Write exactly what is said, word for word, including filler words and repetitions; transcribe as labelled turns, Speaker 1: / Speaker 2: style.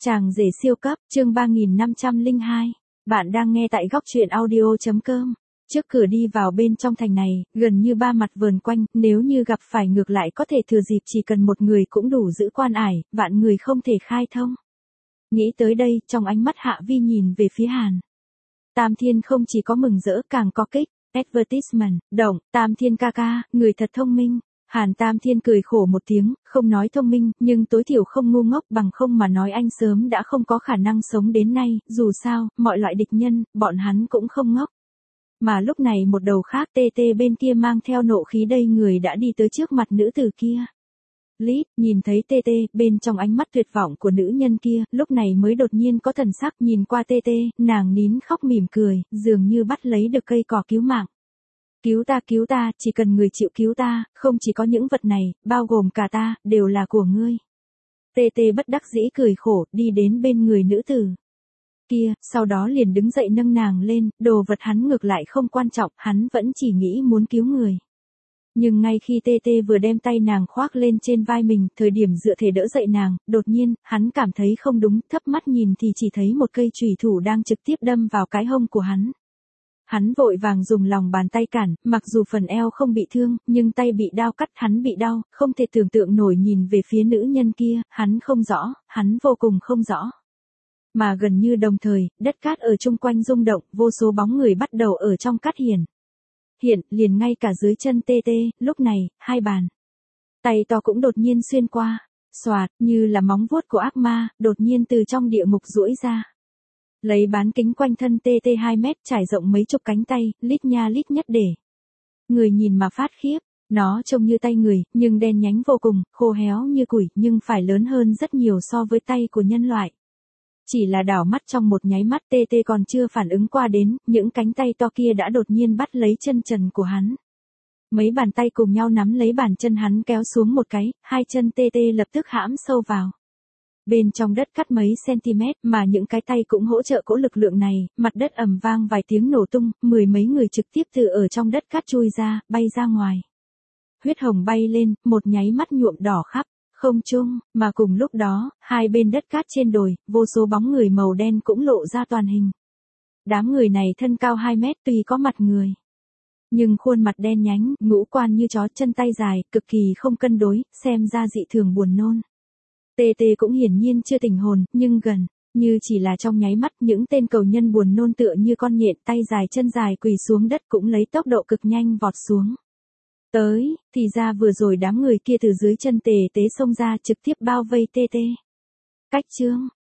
Speaker 1: Chàng rể siêu cấp, chương ba nghìn năm trăm lẻ hai. Bạn đang nghe tại góc truyện audio.com. Trước cửa đi vào bên trong thành này, gần như ba mặt vờn quanh, nếu như gặp phải ngược lại có thể thừa dịp chỉ cần một người cũng đủ giữ quan ải, vạn người không thể khai thông. Nghĩ tới đây, trong ánh mắt Hạ Vi nhìn về phía Hàn Tam Thiên không chỉ có mừng rỡ càng có kích. Advertisement, động, Tam Thiên ca ca, người thật thông minh. Hàn Tam Thiên cười khổ một tiếng, không nói thông minh, nhưng tối thiểu không ngu ngốc, bằng không mà nói anh sớm đã không có khả năng sống đến nay, dù sao, mọi loại địch nhân, bọn hắn cũng không ngốc. Mà lúc này một đầu khác tê tê bên kia mang theo nộ khí đầy người đã đi tới trước mặt nữ tử kia. Lít, nhìn thấy tê tê, bên trong ánh mắt tuyệt vọng của nữ nhân kia, lúc này mới đột nhiên có thần sắc, nhìn qua tê tê, nàng nín khóc mỉm cười, dường như bắt lấy được cây cỏ cứu mạng. Cứu ta cứu ta, chỉ cần người chịu cứu ta, không chỉ có những vật này, bao gồm cả ta, đều là của ngươi. Tê tê bất đắc dĩ cười khổ, đi đến bên người nữ tử kia, sau đó liền đứng dậy nâng nàng lên, đồ vật hắn ngược lại không quan trọng, hắn vẫn chỉ nghĩ muốn cứu người. Nhưng ngay khi tê tê vừa đem tay nàng khoác lên trên vai mình, thời điểm dựa thể đỡ dậy nàng, đột nhiên, hắn cảm thấy không đúng, thấp mắt nhìn thì chỉ thấy một cây chùy thủ đang trực tiếp đâm vào cái hông của hắn. Hắn vội vàng dùng lòng bàn tay cản, mặc dù phần eo không bị thương, nhưng tay bị đao cắt, hắn bị đau, không thể tưởng tượng nổi nhìn về phía nữ nhân kia, hắn không rõ, hắn vô cùng không rõ. Mà gần như đồng thời, đất cát ở chung quanh rung động, vô số bóng người bắt đầu ở trong cát hiển. Hiện, liền ngay cả dưới chân tê tê, lúc này, hai bàn tay to cũng đột nhiên xuyên qua, xoạt, như là móng vuốt của ác ma, đột nhiên từ trong địa ngục duỗi ra. Lấy bán kính quanh thân tê tê hai mét trải rộng mấy chục cánh tay, lít nha lít nhất để người nhìn mà phát khiếp, nó trông như tay người, nhưng đen nhánh vô cùng, khô héo như củi, nhưng phải lớn hơn rất nhiều so với tay của nhân loại. Chỉ là đảo mắt trong một nháy mắt tê tê còn chưa phản ứng qua đến, những cánh tay to kia đã đột nhiên bắt lấy chân trần của hắn. Mấy bàn tay cùng nhau nắm lấy bàn chân hắn kéo xuống một cái, hai chân tê tê lập tức hãm sâu vào bên trong đất cắt mấy cm, mà những cái tay cũng hỗ trợ cỗ lực lượng này, mặt đất ầm vang vài tiếng nổ tung, mười mấy người trực tiếp từ ở trong đất cắt chui ra, bay ra ngoài. Huyết hồng bay lên, một nháy mắt nhuộm đỏ khắp không trung, mà cùng lúc đó, hai bên đất cát trên đồi, vô số bóng người màu đen cũng lộ ra toàn hình. Đám người này thân cao hai mét tuy có mặt người, nhưng khuôn mặt đen nhánh, ngũ quan như chó, chân tay dài, cực kỳ không cân đối, xem ra dị thường buồn nôn. Tê tê cũng hiển nhiên chưa tỉnh hồn, nhưng gần như chỉ là trong nháy mắt, những tên cầu nhân buồn nôn tựa như con nhện, tay dài chân dài quỳ xuống đất cũng lấy tốc độ cực nhanh vọt xuống. Tới, thì ra vừa rồi đám người kia từ dưới chân tê tê xông ra trực tiếp bao vây tê tê. Cách chương,